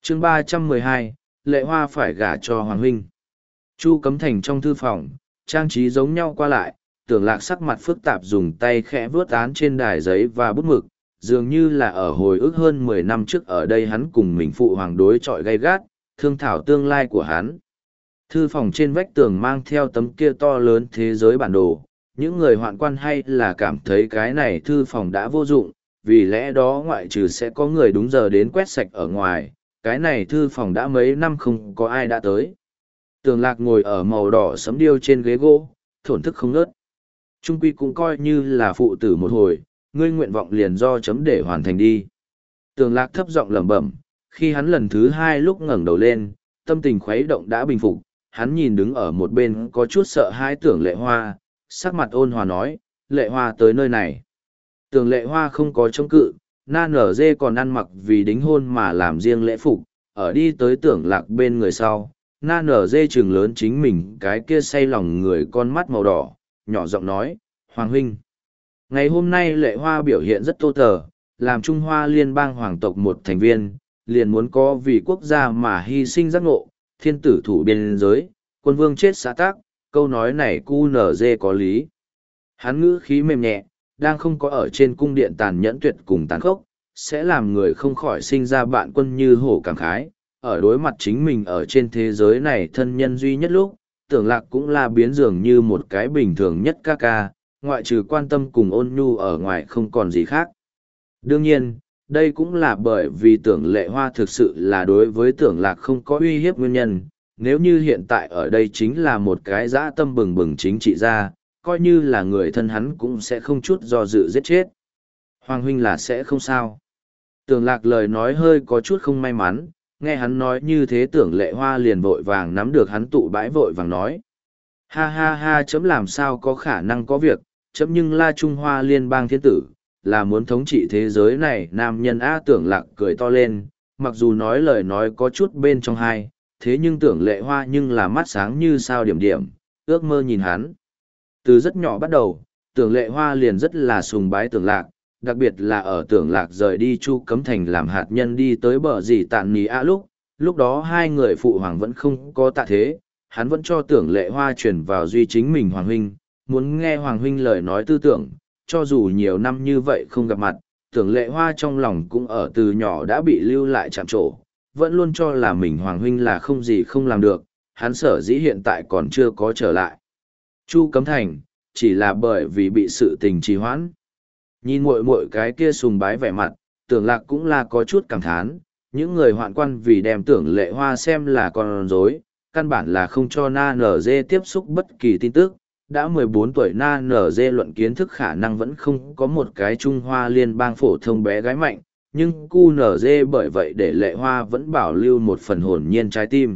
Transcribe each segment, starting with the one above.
chương 312, Lệ Hoa phải gả cho Hoàng huynh. Chu Cấm Thành trong thư phòng, trang trí giống nhau qua lại, Tưởng Lạc sắc mặt phức tạp dùng tay khẽ vuốt án trên đài giấy và bút mực, dường như là ở hồi ức hơn 10 năm trước ở đây hắn cùng mình phụ hoàng đối chọi gay gắt, thương thảo tương lai của hắn. Thư phòng trên vách tường mang theo tấm kia to lớn thế giới bản đồ, những người hoạn quan hay là cảm thấy cái này thư phòng đã vô dụng, vì lẽ đó ngoại trừ sẽ có người đúng giờ đến quét sạch ở ngoài, cái này thư phòng đã mấy năm không có ai đã tới. Tưởng Lạc ngồi ở màu đỏ sẫm điêu trên ghế gỗ, thổn thức không ngớt. Trung quy cũng coi như là phụ tử một hồi, ngươi nguyện vọng liền do chấm để hoàn thành đi. Tưởng Lạc thấp giọng lẩm bẩm, khi hắn lần thứ hai lúc ngẩng đầu lên, tâm tình khuấy động đã bình phục, hắn nhìn đứng ở một bên có chút sợ hãi Tưởng Lệ Hoa, sắc mặt ôn hòa nói, Lệ Hoa tới nơi này. Tưởng Lệ Hoa không có chống cự, na nở dê còn ăn mặc vì đính hôn mà làm riêng lễ phục, ở đi tới Tưởng Lạc bên người sau, na nở dê trừng lớn chính mình cái kia say lòng người con mắt màu đỏ, nhỏ giọng nói, Hoàng huynh. Ngày hôm nay Lệ Hoa biểu hiện rất tô tờ, làm Trung Hoa liên bang hoàng tộc một thành viên, liền muốn có vì quốc gia mà hy sinh giác ngộ, thiên tử thủ biên giới, quân vương chết xã tác, câu nói này QNZ có lý. Hắn ngữ khí mềm nhẹ, đang không có ở trên cung điện tàn nhẫn tuyệt cùng tàn khốc, sẽ làm người không khỏi sinh ra bạn quân như hổ cảm khái, ở đối mặt chính mình ở trên thế giới này thân nhân duy nhất lúc, Tưởng Lạc cũng là biến dường như một cái bình thường nhất ca ca, ngoại trừ quan tâm cùng ôn nhu ở ngoài không còn gì khác. Đương nhiên, đây cũng là bởi vì Tưởng Lệ Hoa thực sự là đối với Tưởng Lạc không có uy hiếp nguyên nhân, nếu như hiện tại ở đây chính là một cái dã tâm bừng bừng chính trị gia, coi như là người thân hắn cũng sẽ không chút do dự giết chết. Hoàng huynh là sẽ không sao. Tưởng Lạc lời nói hơi có chút không may mắn, nghe hắn nói như thế Tưởng Lệ Hoa liền vội vàng nắm được hắn tụ bãi vội vàng nói. Ha ha ha, chấm làm sao có khả năng có việc, chấm nhưng là Trung Hoa liên bang thiên tử, là muốn thống trị thế giới này. Nam nhân A Tưởng Lạc cười to lên, mặc dù nói lời nói có chút bên trong hai, thế nhưng Tưởng Lệ Hoa nhưng là mắt sáng như sao điểm điểm, ước mơ nhìn hắn. Từ rất nhỏ bắt đầu, Tưởng Lệ Hoa liền rất là sùng bái Tưởng Lạc, đặc biệt là ở Tưởng Lạc rời đi Chu Cấm Thành làm hạt nhân đi tới bờ dì tạn nì a lúc đó hai người phụ hoàng vẫn không có tạ thế, hắn vẫn cho Tưởng Lệ Hoa truyền vào duy chính mình Hoàng huynh, muốn nghe Hoàng huynh lời nói tư tưởng, cho dù nhiều năm như vậy không gặp mặt, Tưởng Lệ Hoa trong lòng cũng ở từ nhỏ đã bị lưu lại chạm trổ, vẫn luôn cho là mình Hoàng huynh là không gì không làm được, hắn sở dĩ hiện tại còn chưa có trở lại. Chu Cấm Thành, chỉ là bởi vì bị sự tình trì hoãn. Nhìn muội muội cái kia sùng bái vẻ mặt, Tưởng Lạc cũng là có chút cảm thán, những người hoạn quan vì đem Tưởng Lệ Hoa xem là con rối, căn bản là không cho Na Nở Dê tiếp xúc bất kỳ tin tức. Đã 14 tuổi Na Nở Dê luận kiến thức khả năng vẫn không có một cái Trung Hoa liên bang phổ thông bé gái mạnh, nhưng QNZ bởi vậy để Lệ Hoa vẫn bảo lưu một phần hồn nhiên trái tim.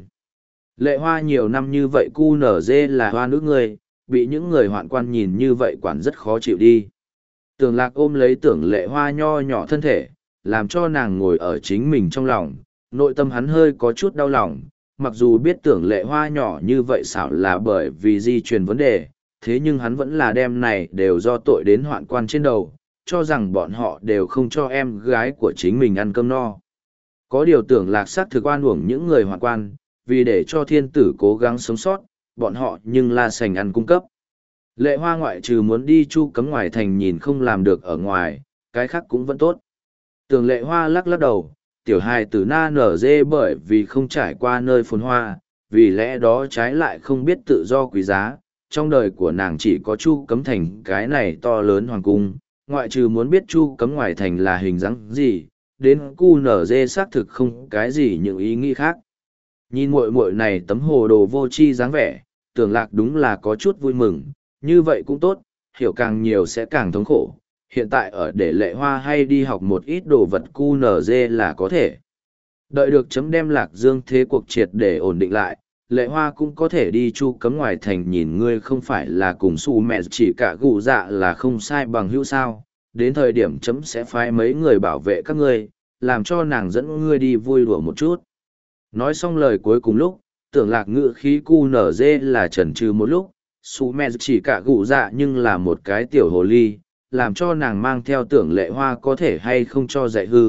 Lệ Hoa nhiều năm như vậy QNZ là hoa nữ người, bị những người hoạn quan nhìn như vậy quản rất khó chịu đi. Tưởng Lạc ôm lấy Tưởng Lệ Hoa nho nhỏ thân thể, làm cho nàng ngồi ở chính mình trong lòng, nội tâm hắn hơi có chút đau lòng, mặc dù biết Tưởng Lệ Hoa nhỏ như vậy xảo là bởi vì di truyền vấn đề, thế nhưng hắn vẫn là đem này đều do tội đến hoạn quan trên đầu, cho rằng bọn họ đều không cho em gái của chính mình ăn cơm no. Có điều Tưởng Lạc xác thực oan uổng những người hoạn quan, vì để cho thiên tử cố gắng sống sót, bọn họ nhưng là sành ăn cung cấp. Lệ Hoa ngoại trừ muốn đi Chu Cấm ngoài thành nhìn không làm được ở ngoài, cái khác cũng vẫn tốt. Tưởng Lệ Hoa lắc lắc đầu, tiểu hài tử Na Nở Dê bởi vì không trải qua nơi phồn hoa, vì lẽ đó trái lại không biết tự do quý giá. Trong đời của nàng chỉ có Chu Cấm thành cái này to lớn hoàng cung, ngoại trừ muốn biết Chu Cấm ngoài thành là hình dáng gì, đến QNZ xác thực không cái gì những ý nghĩ khác. Nhìn muội muội này tấm hồ đồ vô tri dáng vẻ, Tưởng Lạc đúng là có chút vui mừng, như vậy cũng tốt, hiểu càng nhiều sẽ càng thống khổ. Hiện tại ở để Lệ Hoa hay đi học một ít đồ vật QNZ là có thể. Đợi được chấm đem Lạc Dương thế cuộc triệt để ổn định lại, Lệ Hoa cũng có thể đi Chu Cấm ngoài thành nhìn ngươi không phải là cùng su mẹ chỉ cả gù dạ là không sai bằng hữu sao. Đến thời điểm chấm sẽ phái mấy người bảo vệ các ngươi, làm cho nàng dẫn ngươi đi vui đùa một chút. Nói xong lời cuối cùng lúc, Tưởng Lạc ngữ khí QNZ là chần chừ một lúc, su mẹ chỉ cả gù dạ nhưng là một cái tiểu hồ ly, làm cho nàng mang theo Tưởng Lệ Hoa có thể hay không cho dạy hư,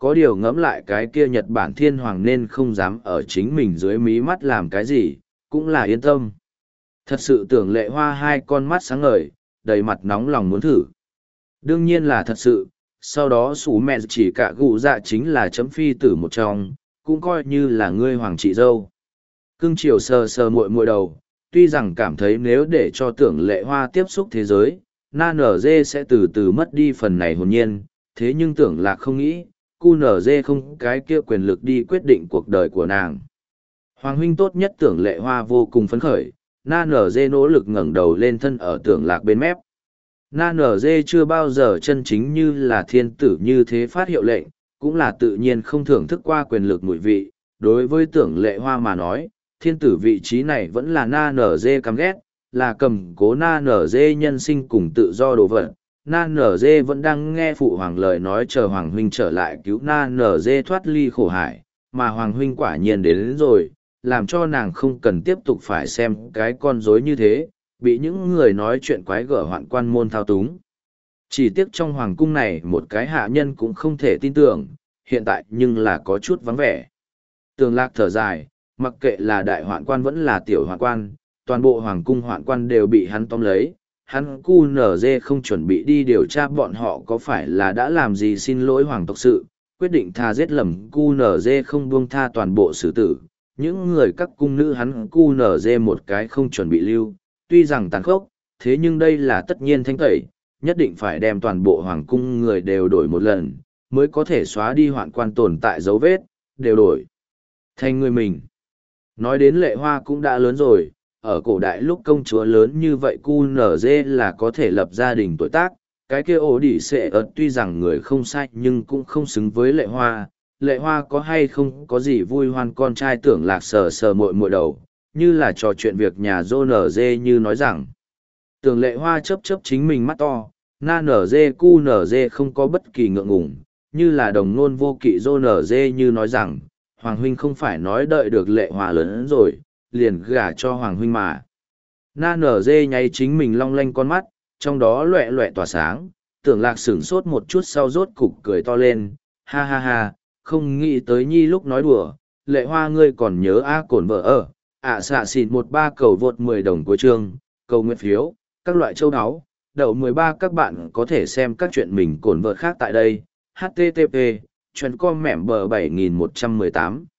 có điều ngẫm lại cái kia Nhật Bản thiên hoàng nên không dám ở chính mình dưới mí mắt làm cái gì, cũng là yên tâm. Thật sự tưởng Lệ Hoa hai con mắt sáng ngời, đầy mặt nóng lòng muốn thử. Đương nhiên là thật sự, sau đó Sủ Mẹ chỉ cả gù dạ chính là chấm phi tử một trong, cũng coi như là ngươi hoàng chị dâu. Cưng chiều sờ sờ muội muội đầu, tuy rằng cảm thấy nếu để cho tưởng Lệ Hoa tiếp xúc thế giới, na nở dê sẽ từ từ mất đi phần này hồn nhiên, thế nhưng tưởng Lạc không nghĩ, cu nở dê không cái kia quyền lực đi quyết định cuộc đời của nàng. Hoàng huynh tốt nhất tưởng Lệ Hoa vô cùng phấn khởi, na nở dê nỗ lực ngẩng đầu lên thân ở tưởng Lạc bên mép. Na nở dê chưa bao giờ chân chính như là thiên tử như thế phát hiệu lệnh, cũng là tự nhiên không thưởng thức qua quyền lực mùi vị. Đối với tưởng Lệ Hoa mà nói, thiên tử vị trí này vẫn là na nở dê căm ghét, là cầm cố na nở dê nhân sinh cùng tự do đồ vật. Na nở dê vẫn đang nghe phụ hoàng lời nói chờ hoàng huynh trở lại cứu na nở dê thoát ly khổ hải, mà hoàng huynh quả nhiên đến rồi, làm cho nàng không cần tiếp tục phải xem cái con rối như thế, bị những người nói chuyện quái gở hoạn quan môn thao túng. Chỉ tiếc trong hoàng cung này một cái hạ nhân cũng không thể tin tưởng, hiện tại nhưng là có chút vắng vẻ. Tường Lạc thở dài, mặc kệ là đại hoạn quan vẫn là tiểu hoạn quan, toàn bộ hoàng cung hoạn quan đều bị hắn tóm lấy. Hắn cu nở dê không chuẩn bị đi điều tra bọn họ có phải là đã làm gì xin lỗi hoàng tộc sự, quyết định tha giết lầm cu nở dê không buông tha toàn bộ xử tử. Những người các cung nữ hắn cu nở dê một cái không chuẩn bị lưu, tuy rằng tàn khốc, thế nhưng đây là tất nhiên thanh tẩy, nhất định phải đem toàn bộ hoàng cung người đều đổi một lần, mới có thể xóa đi hoạn quan tồn tại dấu vết, đều đổi thành người mình. Nói đến Lệ Hoa cũng đã lớn rồi, ở cổ đại lúc công chúa lớn như vậy cu nở dê là có thể lập gia đình tuổi tác, cái kia ổ đỉ xệ ớt tuy rằng người không sai nhưng cũng không xứng với Lệ Hoa. Lệ Hoa có hay không có gì vui hoan con trai tưởng Lạc sờ sờ muội muội đầu, như là trò chuyện việc nhà dô nở dê như nói rằng. Tưởng Lệ Hoa chớp chớp chính mình mắt to, na nở dê cu nở dê không có bất kỳ ngượng ngùng, như là đồng nôn vô kỵ dô nở dê như nói rằng, Hoàng huynh không phải nói đợi được Lệ Hoa lớn rồi, liền gả cho Hoàng huynh mà. Na nở dê nháy chính mình long lanh con mắt, trong đó loẹ loẹ tỏa sáng, tưởng Lạc sửng sốt một chút sau rốt cục cười to lên, ha ha ha, không nghĩ tới nhi lúc nói đùa, Lệ Hoa ngươi còn nhớ A Cổn vợ ở, xạ xịt 13 cầu vượt 10 đồng của chương, cầu nguyện phiếu, các loại châu áo, đậu 13 các bạn có thể xem các chuyện mình Cổn vợ khác tại đây, http, chuyện com mẻm bờ 7118.